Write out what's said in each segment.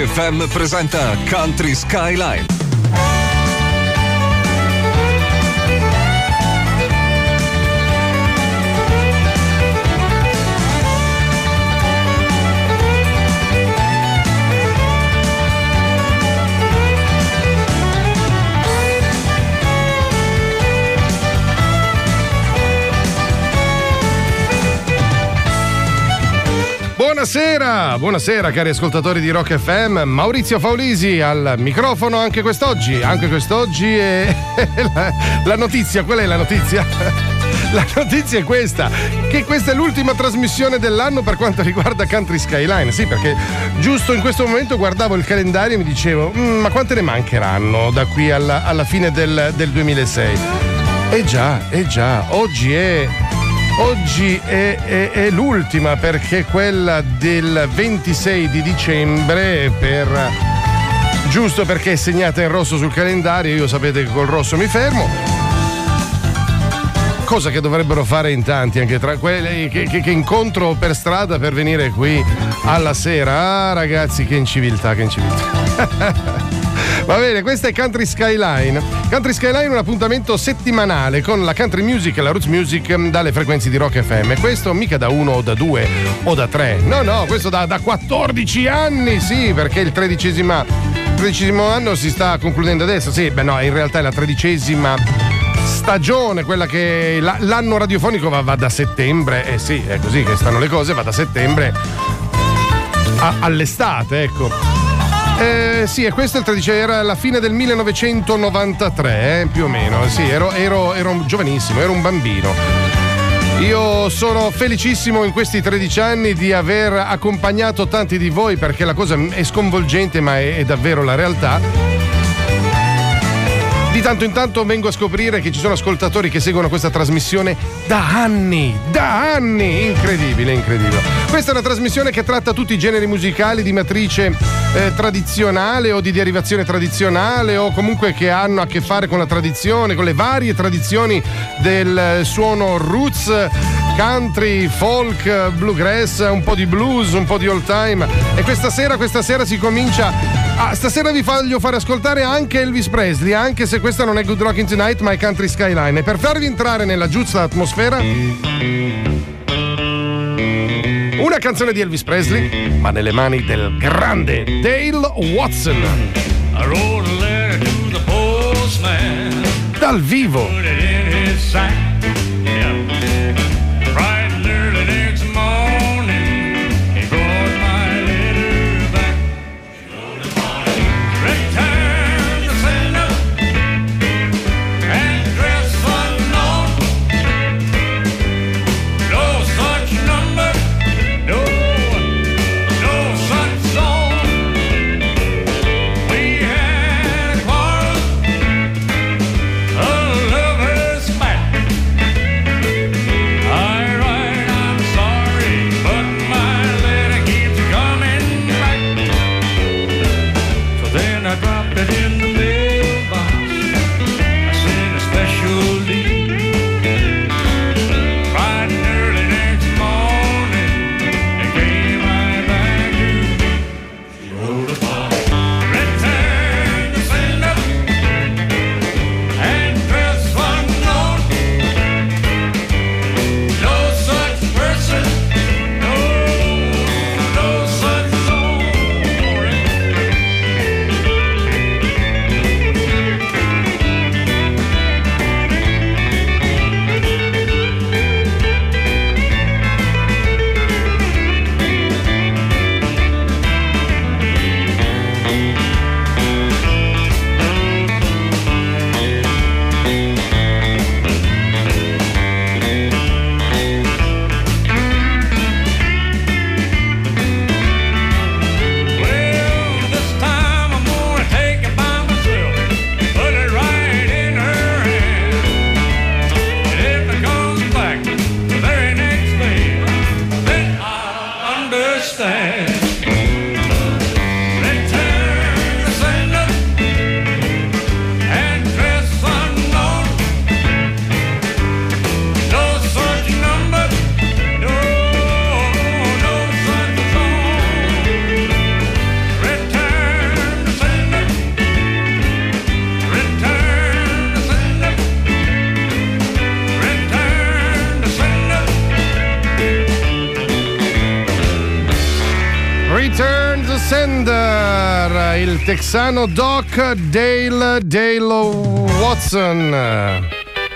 Rock FM presenta Country Skyline. Buonasera cari ascoltatori di Rock FM, Maurizio Faulisi al microfono anche quest'oggi è la notizia, qual è la notizia? La notizia è questa, che questa è l'ultima trasmissione dell'anno per quanto riguarda Country Skyline, sì, perché giusto in questo momento guardavo il calendario e mi dicevo ma quante ne mancheranno da qui alla fine del 2006? Eh già, oggi è l'ultima, perché quella del 26 di dicembre, giusto perché è segnata in rosso sul calendario, io sapete che col rosso mi fermo, cosa che dovrebbero fare in tanti, anche tra quelli che incontro per strada per venire qui alla sera. Ah ragazzi, che inciviltà. Va bene, questa è Country Skyline. Country Skyline è un appuntamento settimanale con la country music e la roots music dalle frequenze di Rock FM. Questo mica da 1 o da 2 o da 3. No, questo da 14 anni, sì, perché il 13° anno si sta concludendo adesso. Sì, beh no, in realtà è la 13ª stagione, quella che l'anno radiofonico va da settembre. Sì, è così che stanno le cose, va da settembre all'estate, ecco. Sì, e questo è il 13, era la fine del 1993, più o meno. Sì, ero giovanissimo, ero un bambino. Io sono felicissimo in questi 13 anni di aver accompagnato tanti di voi, perché la cosa è sconvolgente, ma è davvero la realtà. Di tanto in tanto vengo a scoprire che ci sono ascoltatori che seguono questa trasmissione da anni, incredibile. Questa è una trasmissione che tratta tutti i generi musicali di matrice tradizionale o di derivazione tradizionale, o comunque che hanno a che fare con la tradizione, con le varie tradizioni del suono roots, country, folk, bluegrass, un po' di blues, un po' di old time. E questa sera si comincia. Stasera vi voglio fare ascoltare anche Elvis Presley, anche se questa non è Good Rockin' Tonight, ma è Country Skyline. E per farvi entrare nella giusta atmosfera, una canzone di Elvis Presley, ma nelle mani del grande Dale Watson. I wrote a letter to the postman. Dal vivo. Put it in his sack. Yeah. Bright and early next morning, he brought my letter back. Return to sender and address unknown. No such number, no such zone. We had a quarrel, a lover's fight. I write, I'm sorry, but my letter keeps coming back. So then I dropped it in the mailbox. I sent a special lead. Bright and early next morning, it came right back to me. She wrote upon it. Return to sender, address unknown. No such person, no such zone. Well, this time I'm gonna take it by myself, put it right in her hand. And if it comes back the very next day, then I'll understand. Return to sender, address unknown. No such number, no such zone. Return Return to Sender, il texano Doc Dale Watson.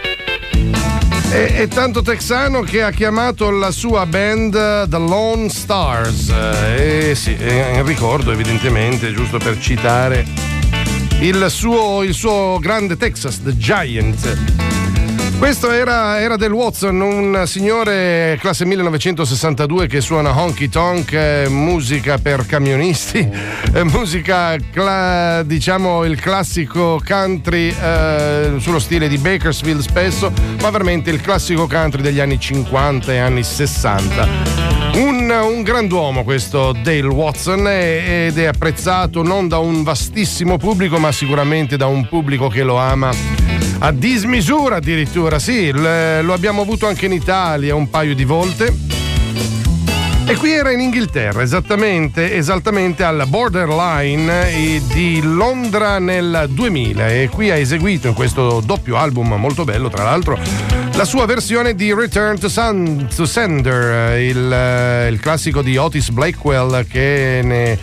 È tanto texano che ha chiamato la sua band The Lone Stars. Sì, è un ricordo evidentemente, giusto per citare il suo grande Texas, The Giant. Questo era Dale Watson, un signore classe 1962 che suona honky tonk, musica per camionisti, musica diciamo il classico country sullo stile di Bakersfield spesso, ma veramente il classico country degli anni 50 e anni 60. Un grand'uomo questo Dale Watson, ed è apprezzato non da un vastissimo pubblico, ma sicuramente da un pubblico che lo ama a dismisura addirittura. Sì, lo abbiamo avuto anche in Italia un paio di volte. E qui era in Inghilterra, esattamente alla Borderline di Londra nel 2000, e qui ha eseguito in questo doppio album molto bello, tra l'altro, la sua versione di Return to Sender, il classico di Otis Blackwell, che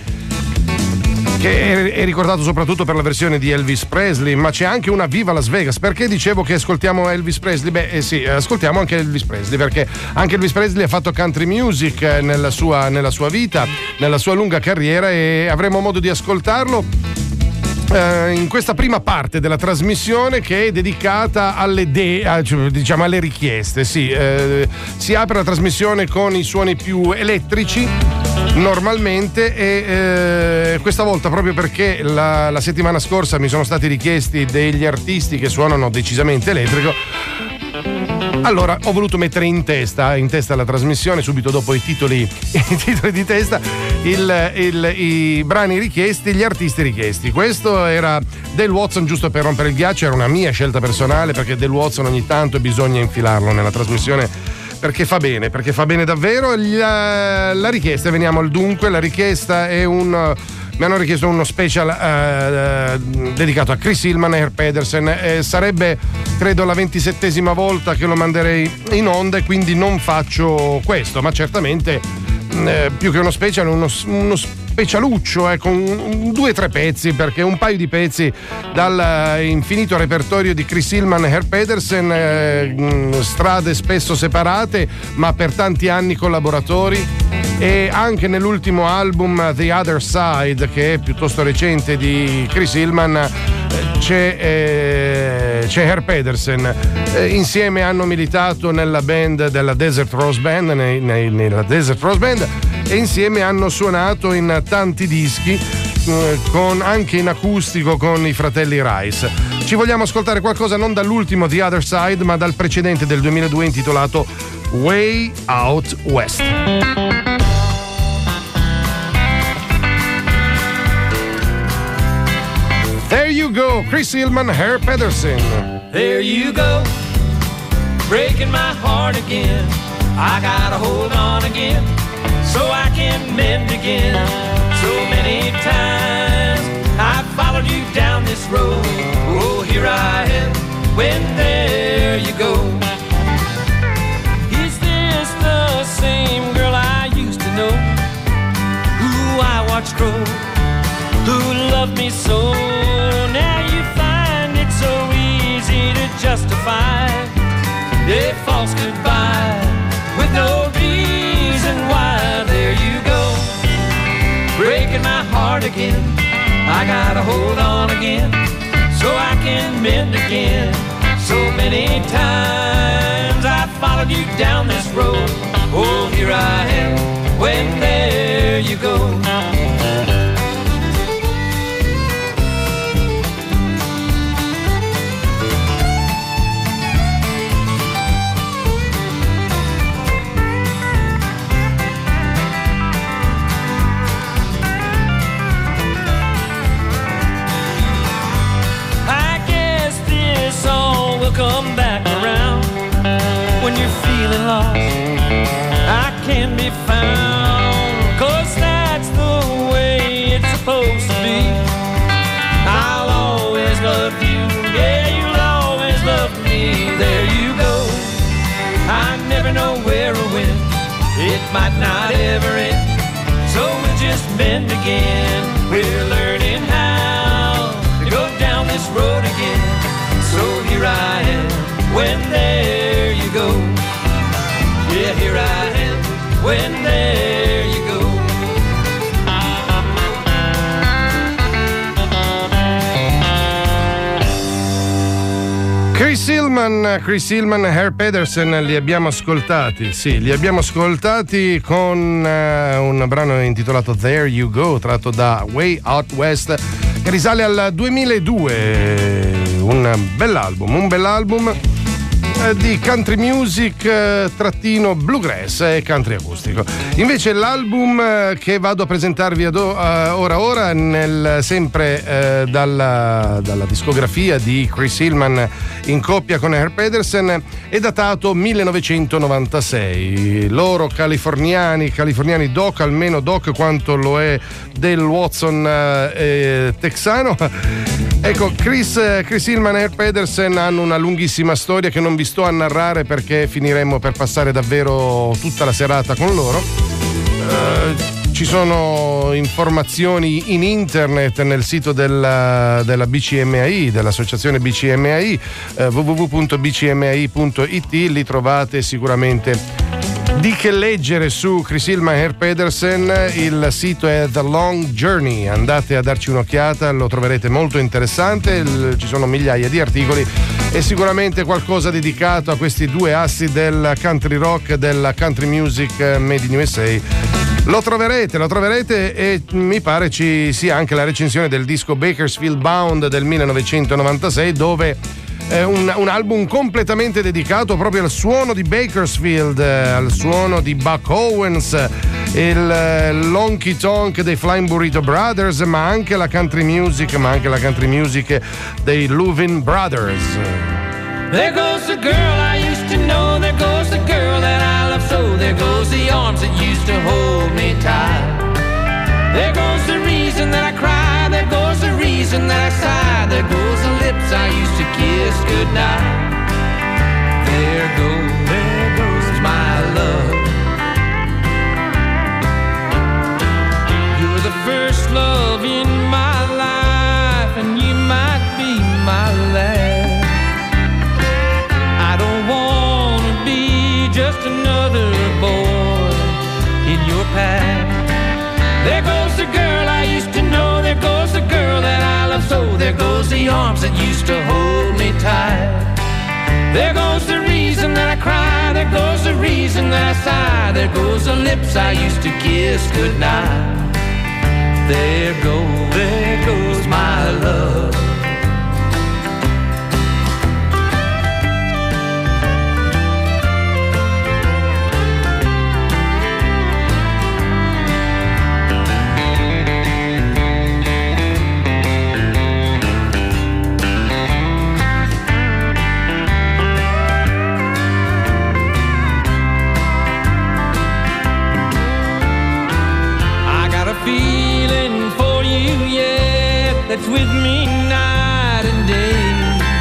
è ricordato soprattutto per la versione di Elvis Presley, ma c'è anche una Viva Las Vegas. Perché dicevo che ascoltiamo Elvis Presley? Sì, ascoltiamo anche Elvis Presley, perché anche Elvis Presley ha fatto country music nella sua vita, nella sua lunga carriera, e avremo modo di ascoltarlo in questa prima parte della trasmissione, che è dedicata alle richieste. Sì, si apre la trasmissione con i suoni più elettrici normalmente, e questa volta, proprio perché la settimana scorsa mi sono stati richiesti degli artisti che suonano decisamente elettrico, allora ho voluto mettere in testa la trasmissione, subito dopo i titoli di testa, i brani richiesti, gli artisti richiesti. Questo era Dale Watson, giusto per rompere il ghiaccio, era una mia scelta personale, perché Dale Watson ogni tanto bisogna infilarlo nella trasmissione, perché fa bene davvero. La richiesta, veniamo al dunque, la richiesta è mi hanno richiesto uno special dedicato a Chris Hillman e Herb Pedersen. Sarebbe, credo, la 27ª volta che lo manderei in onda, e quindi non faccio questo, ma certamente più che uno special, uno specialuccio, con 2 o 3 pezzi, perché un paio di pezzi dal infinito repertorio di Chris Hillman e Herb Pedersen, strade spesso separate ma per tanti anni collaboratori. E anche nell'ultimo album The Other Side, che è piuttosto recente, di Chris Hillman, c'è Herb Pedersen. Insieme hanno militato nella band della Desert Rose Band, nella Desert Rose Band, e insieme hanno suonato in tanti dischi, anche in acustico con i fratelli Rice. Ci vogliamo ascoltare qualcosa non dall'ultimo The Other Side, ma dal precedente del 2002, intitolato Way Out West. There you go, Chris Hillman, Herb Pedersen. There you go, breaking my heart again. I gotta hold on again, so I can mend again. So many times I followed you down this road. Oh, here I am, when there you go. Is this the same girl I used to know, who I watched grow, who loved me so? Now you find it so easy to justify a false goodbye with no reason why. There you go, breaking my heart again. I gotta hold on again, so I can mend again. So many times I followed you down this road. Oh, here I am, when there you go. Come back around when you're feeling lost. I can be found, 'cause that's the way it's supposed to be. I'll always love you, yeah, you'll always love me. There you go, I never know where or when, it might not ever end. So we'll just bend again. We're learning how to go down this road again. So here I am, when there you go. Yeah, here I am, when there you go. Chris Hillman e Herb Pedersen li abbiamo ascoltati, sì, li abbiamo ascoltati con un brano intitolato There You Go, tratto da Way Out West, che risale al 2002, un bell'album di country music trattino bluegrass e country acustico. Invece l'album che vado a presentarvi ora sempre dalla discografia di Chris Hillman in coppia con Herb Pedersen è datato 1996. Loro californiani doc, almeno doc quanto lo è del Watson texano. Ecco, Chris Hillman e Herb Pedersen hanno una lunghissima storia che non vi sto a narrare perché finiremmo per passare davvero tutta la serata con loro. Ci sono informazioni in internet nel sito della BCMAI, dell'associazione BCMAI, www.bcmai.it, li trovate sicuramente di che leggere su Chris Hillman e Herb Pedersen. Il sito è The Long Journey, andate a darci un'occhiata, lo troverete molto interessante, ci sono migliaia di articoli e sicuramente qualcosa dedicato a questi due assi del country rock, della country music made in USA. Lo troverete e mi pare ci sia anche la recensione del disco Bakersfield Bound del 1996, dove un album completamente dedicato proprio al suono di Bakersfield, al suono di Buck Owens, il Honky Tonk dei Flying Burrito Brothers, ma anche la country music dei Louvin Brothers. There goes the girl I used to know, there goes the girl that I love so, there goes the arms that used to hold me tight. There goes the reason that I cry, there goes the reason that I sigh, there goes the lips I used to kiss goodnight. There goes my love. You're the first love in my life, and you might be my last. I don't wanna be just another boy in your past. There goes the girl I used to know, there goes the girl that I love so, there goes the arms that used to hold me tight. There goes the reason that I cry, there goes the reason that I sigh, there goes the lips I used to kiss goodnight. There goes my love. That's with me night and day.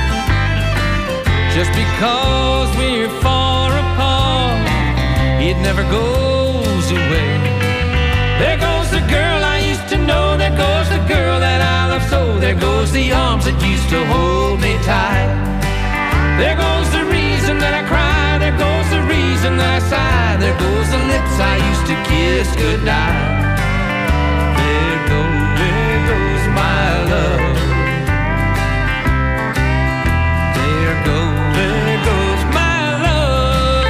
Just because we're far apart, it never goes away. There goes the girl I used to know, there goes the girl that I love so, there goes the arms that used to hold me tight. There goes the reason that I cry, there goes the reason that I sigh, there goes the lips I used to kiss goodnight. There goes my love. There goes my love.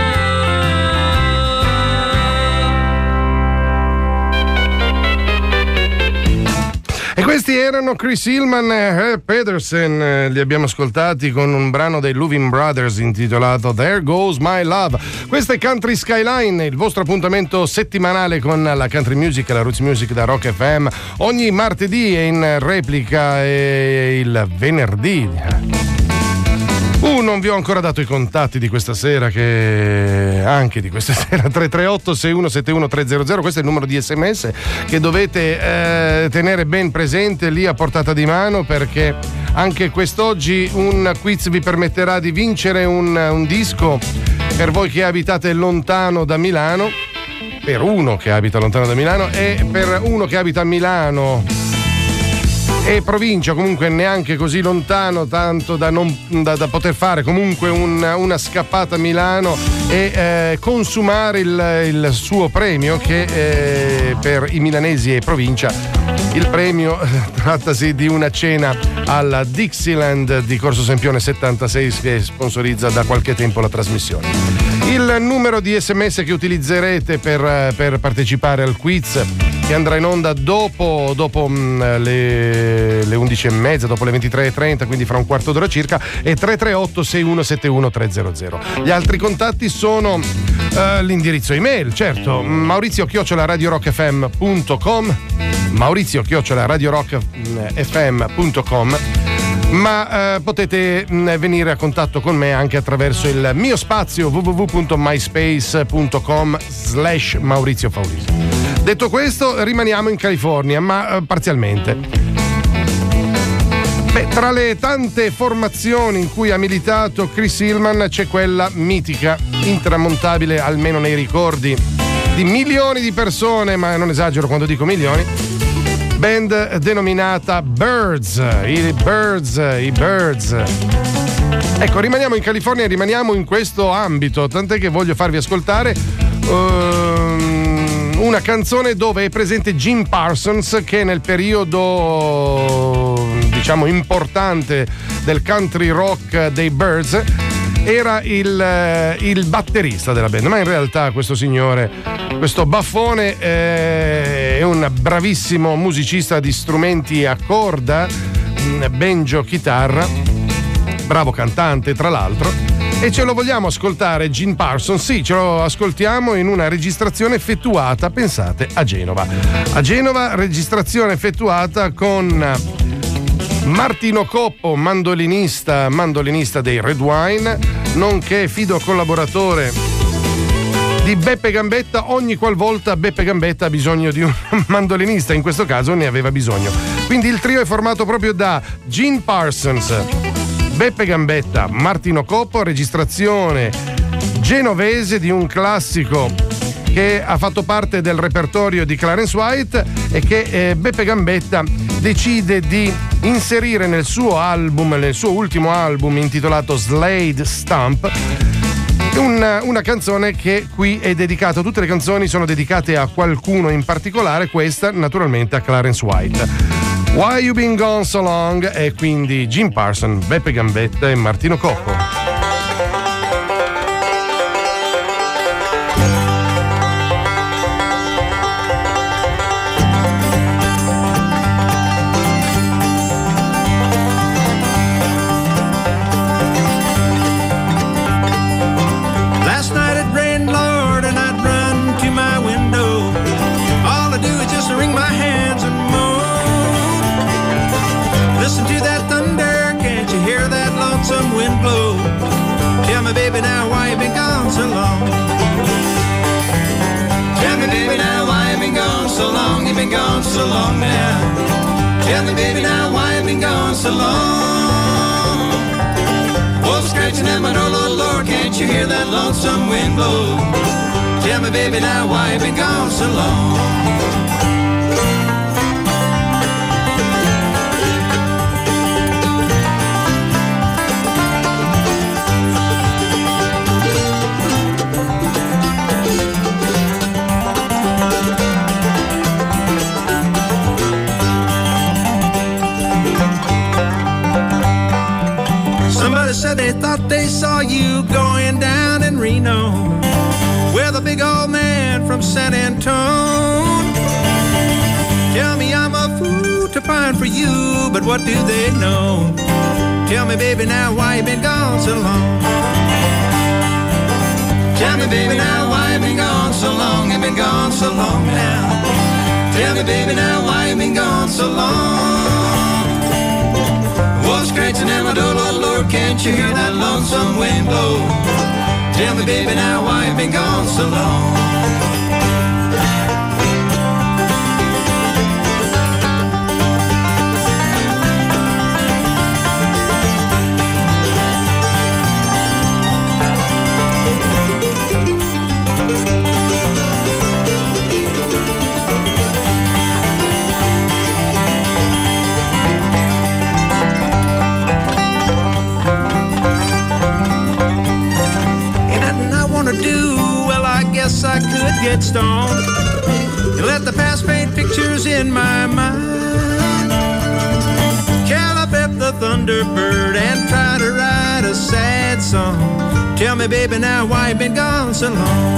E questi erano Chris Hillman e Herb Pedersen, li abbiamo ascoltati con un brano dei Louvin Brothers intitolato There Goes My Love. Questo è Country Skyline, il vostro appuntamento settimanale con la country music e la roots music da Rock FM, ogni martedì e in replica il venerdì. Non vi ho ancora dato i contatti di questa sera, anche di questa sera, 338 6171 300, questo è il numero di SMS che dovete tenere ben presente lì a portata di mano, perché anche quest'oggi un quiz vi permetterà di vincere un disco per voi che abitate lontano da Milano. per uno che abita lontano da Milano, e per uno che abita a Milano e provincia, comunque neanche così lontano, tanto da poter fare comunque una scappata a Milano e consumare il suo premio, che per i milanesi e provincia il premio trattasi di una cena alla Dixieland di Corso Sempione 76, che sponsorizza da qualche tempo la trasmissione. Il numero di SMS che utilizzerete per partecipare al quiz, che andrà in onda dopo le 11:30, dopo le 23:30, quindi fra un quarto d'ora circa, è 338 6171 300. Gli altri contatti sono l'indirizzo email, certo, maurizio@radiorockfm.com, maurizio@radiorockfm.com, ma potete venire a contatto con me anche attraverso il mio spazio www.myspace.com/Maurizio Faulisi. Detto questo, rimaniamo in California, ma parzialmente. Tra le tante formazioni in cui ha militato Chris Hillman c'è quella mitica, intramontabile almeno nei ricordi di milioni di persone, ma non esagero quando dico milioni, band denominata Byrds, i Byrds. Ecco, rimaniamo in California, rimaniamo in questo ambito, tant'è che voglio farvi ascoltare una canzone dove è presente Jim Parsons, che nel periodo, diciamo, importante del country rock dei Byrds era il batterista della band, ma in realtà questo signore, questo baffone, è un bravissimo musicista di strumenti a corda, banjo, chitarra, bravo cantante tra l'altro. E ce lo vogliamo ascoltare, Jim Parsons? Sì, ce lo ascoltiamo in una registrazione effettuata, pensate, a Genova. A Genova, registrazione effettuata con Martino Coppo, mandolinista dei Red Wine, nonché fido collaboratore di Beppe Gambetta ogni qualvolta Beppe Gambetta ha bisogno di un mandolinista, in questo caso ne aveva bisogno. Quindi il trio è formato proprio da Jim Parsons, Beppe Gambetta, Martino Coppo, registrazione genovese di un classico che ha fatto parte del repertorio di Clarence White e che Beppe Gambetta decide di inserire nel suo ultimo album intitolato Slade Stump, una canzone che qui è dedicata. Tutte le canzoni sono dedicate a qualcuno in particolare, questa naturalmente a Clarence White. Why You Been Gone So Long, e quindi Jim Parsons, Beppe Gambetta e Martino Coppo. Last night it rained, Lord, and I'd run to my window. All I do is just wring my hands and moan. Listen to that thunder, can't you hear that lonesome wind blow? Tell me, baby, now why you been gone so long? Tell me, baby, now why you been gone so long? You been gone so long now. Tell me, baby, now why you been gone so long? Wolf scratching at my door, Lord, Lord, can't you hear that lonesome wind blow? Tell me, baby, now why you been gone so long? Somebody said they thought they saw you going down in Reno with a big old man from San Antone. Tell me I'm a fool to pine for you, but what do they know? Tell me, baby, now why you been gone so long? Tell me, baby, now why you been gone so long? You been gone so long now. Tell me, baby, now why you been gone so long? Wolf scratching at my door, Lord, Lord, can't you hear that lonesome wind blow? Tell me, baby, now why you been gone so long? stone and let the past paint pictures in my mind. Gallop up the Thunderbird and try to write a sad song. Tell me, baby, now why you been gone so long?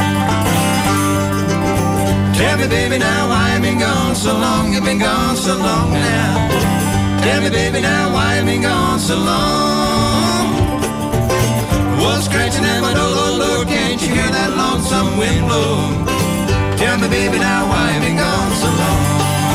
Tell me, baby, now why you been gone so long? You've been gone so long now. Tell me, baby, now why you been gone so long? Was scratching at my door, Lord, Lord, can't you hear that lonesome wind blow? Tell me, baby, now why you been gone so long?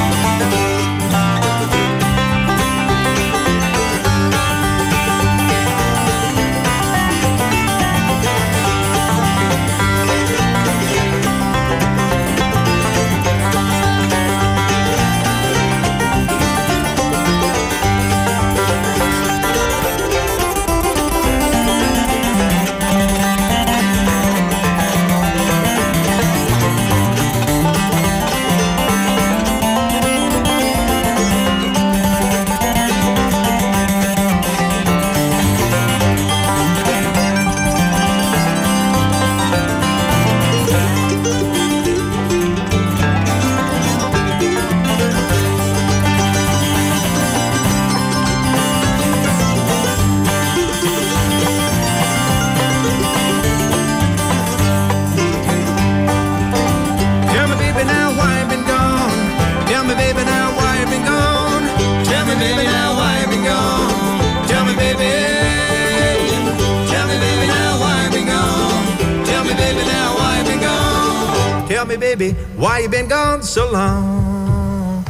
Baby, why you been gone so long?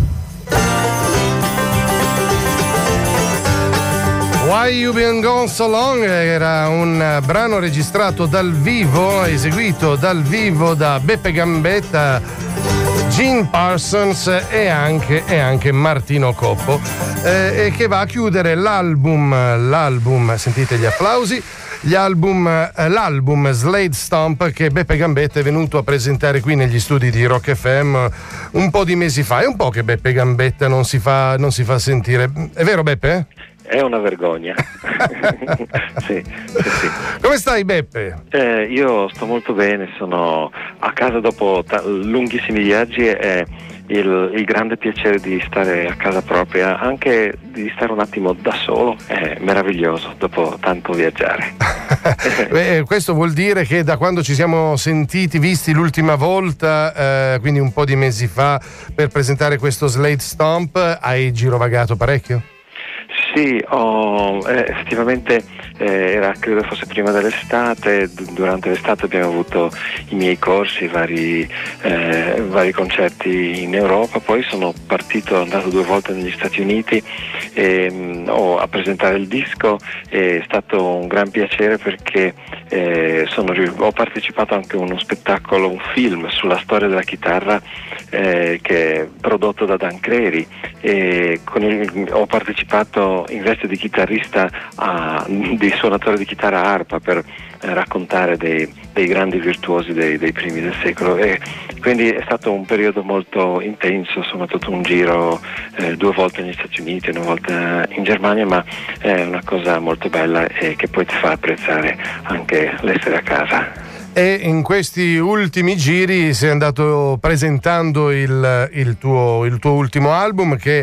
Why You Been Gone So Long era un brano registrato dal vivo, eseguito dal vivo da Beppe Gambetta, Gene Parsons e anche Martino Coppo, e che va a chiudere l'album, sentite gli applausi, l'album Slade Stomp che Beppe Gambetta è venuto a presentare qui negli studi di Rock FM un po' di mesi fa. È un po' che Beppe Gambetta non si fa sentire, è vero Beppe? È una vergogna. Sì. Come stai Beppe? Io sto molto bene, sono a casa dopo lunghissimi viaggi e il grande piacere di stare a casa propria, anche di stare un attimo da solo, è meraviglioso dopo tanto viaggiare. Beh, questo vuol dire che da quando ci siamo visti l'ultima volta, quindi un po' di mesi fa, per presentare questo Slade Stomp, hai girovagato parecchio? Sì, effettivamente credo fosse prima dell'estate. Durante l'estate abbiamo avuto i miei corsi, vari concerti in Europa, poi sono andato 2 volte negli Stati Uniti a presentare il disco. È stato un gran piacere perché ho partecipato anche a uno spettacolo, un film sulla storia della chitarra che è prodotto da Dan Crary, e ho partecipato in veste di chitarrista di suonatore di chitarra arpa per raccontare dei grandi virtuosi dei primi del secolo, e quindi è stato un periodo molto intenso, insomma tutto un giro 2 volte negli Stati Uniti, 1 volta in Germania, ma è una cosa molto bella e che poi ti fa apprezzare anche l'essere a casa. E in questi ultimi giri sei andato presentando il tuo ultimo album che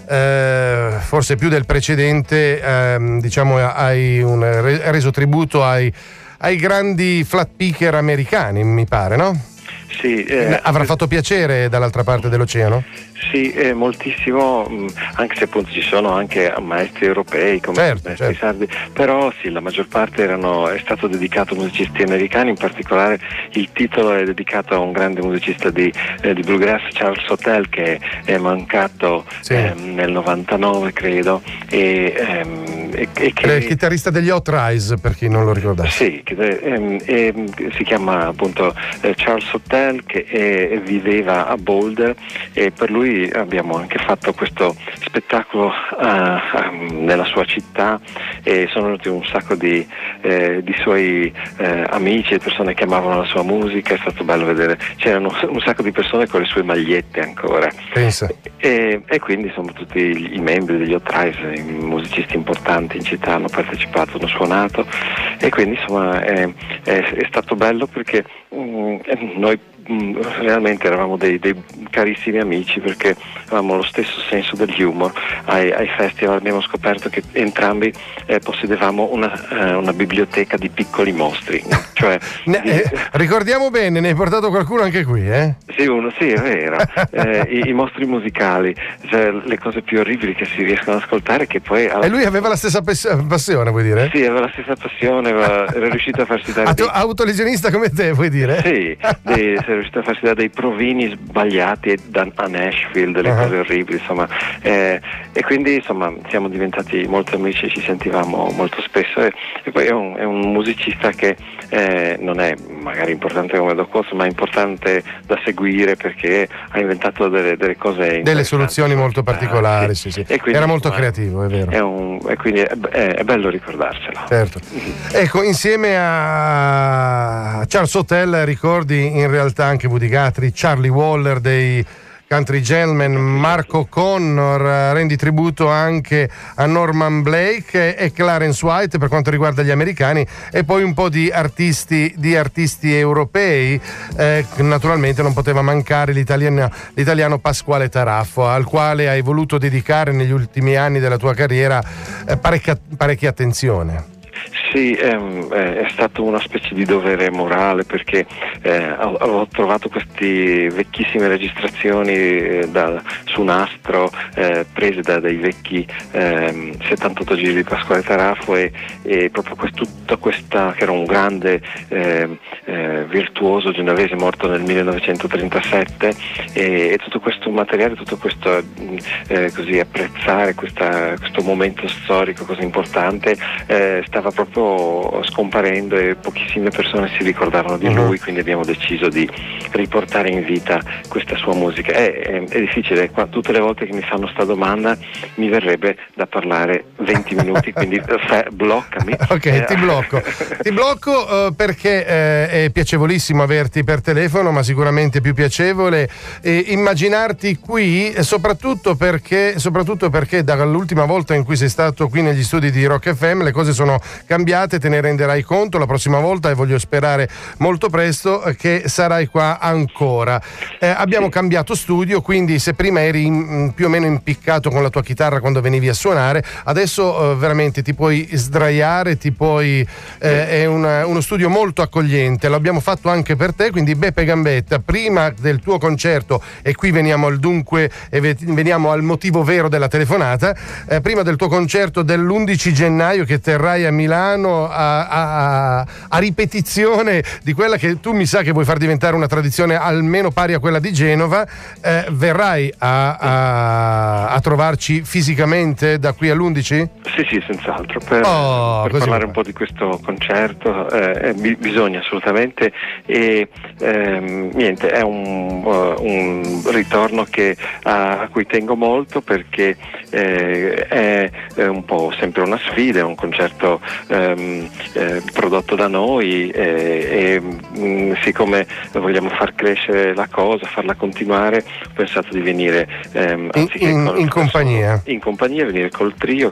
forse più del precedente diciamo hai reso tributo ai grandi flat picker americani, mi pare, no? Sì, avrà fatto piacere dall'altra parte dell'oceano? Sì, moltissimo, anche se appunto ci sono anche maestri europei come maestri sardi, però sì, la maggior parte è stato dedicato a musicisti americani, in particolare il titolo è dedicato a un grande musicista di bluegrass, Charles Sottel, che è mancato nel 99 credo, e che è il chitarrista degli Hot Rize, per chi non lo ricordasse. Sì, si chiama appunto Charles Sottel, che viveva a Boulder, e per lui abbiamo anche fatto questo spettacolo nella sua città, e sono venuti un sacco di suoi amici e persone che amavano la sua musica. È stato bello vedere, c'erano un sacco di persone con le sue magliette ancora. Pensa. E quindi insomma tutti i membri degli Hot Rize, i musicisti importanti in città, hanno partecipato, hanno suonato, e quindi insomma è stato bello perché noi realmente eravamo dei carissimi amici, perché avevamo lo stesso senso dell'humor. Ai festival abbiamo scoperto che entrambi possedevamo una biblioteca di piccoli mostri, cioè ricordiamo bene, ne hai portato qualcuno anche qui, eh? Sì, è vero. I mostri musicali, cioè le cose più orribili che si riescono ad ascoltare, che poi e lui aveva la stessa passione, vuoi dire? Sì, aveva la stessa passione, era riuscito a farsi dare autolesionista come te, vuoi dire? Sì, si è riuscito a farsi dare dei provini sbagliati a Nashville, delle cose orribili, insomma, e quindi insomma siamo diventati molto amici, ci sentivamo molto spesso, e poi è un musicista che non è magari importante come Doc Watson, ma è importante da seguire, perché ha inventato delle cose, delle soluzioni molto particolari, sì. E quindi, era molto creativo, è vero. E quindi è bello ricordarselo. Certo. Ecco, insieme a Charles Hotel ricordi in realtà anche Woody Guthrie, Charlie Waller dei Country Gentlemen, Marco Connor, rendi tributo anche a Norman Blake e Clarence White per quanto riguarda gli americani, e poi un po' di artisti europei. Naturalmente non poteva mancare l'italiano Pasquale Taraffo, al quale hai voluto dedicare negli ultimi anni della tua carriera parecchia attenzione. Sì, è stato una specie di dovere morale, perché ho trovato queste vecchissime registrazioni su nastro, prese da dei vecchi 78 giri di Pasquale Taraffo, e proprio tutta questa, che era un grande virtuoso genovese morto nel 1937, e tutto questo materiale, tutto questo così apprezzare questo momento storico così importante stava proprio scomparendo, e pochissime persone si ricordavano di lui, quindi abbiamo deciso di riportare in vita questa sua musica. È difficile, tutte le volte che mi fanno sta domanda mi verrebbe da parlare 20 minuti, quindi bloccami. Ok, ti blocco perché è piacevolissimo averti per telefono, ma sicuramente più piacevole immaginarti qui, soprattutto perché dall'ultima volta in cui sei stato qui negli studi di Rock FM le cose sono cambiate, te ne renderai conto la prossima volta, e voglio sperare molto presto che sarai qua ancora. Abbiamo cambiato studio, quindi se prima eri più o meno impiccato con la tua chitarra quando venivi a suonare, adesso veramente ti puoi sdraiare, è uno studio molto accogliente, lo abbiamo fatto anche per te, quindi Beppe Gambetta, prima del tuo concerto, e qui veniamo al dunque e veniamo al motivo vero della telefonata, prima del tuo concerto dell'11 gennaio che terrai a Milano, a ripetizione di quella che tu mi sa che vuoi far diventare una tradizione almeno pari a quella di Genova, verrai a trovarci fisicamente da qui all'11? Sì, senz'altro, per parlare un po' di questo concerto bisogna assolutamente, e niente, è un ritorno a cui tengo molto, perché è un po' sempre una sfida, è un concerto prodotto da noi, e siccome vogliamo far crescere la cosa, farla continuare, ho pensato di venire in compagnia, venire col trio,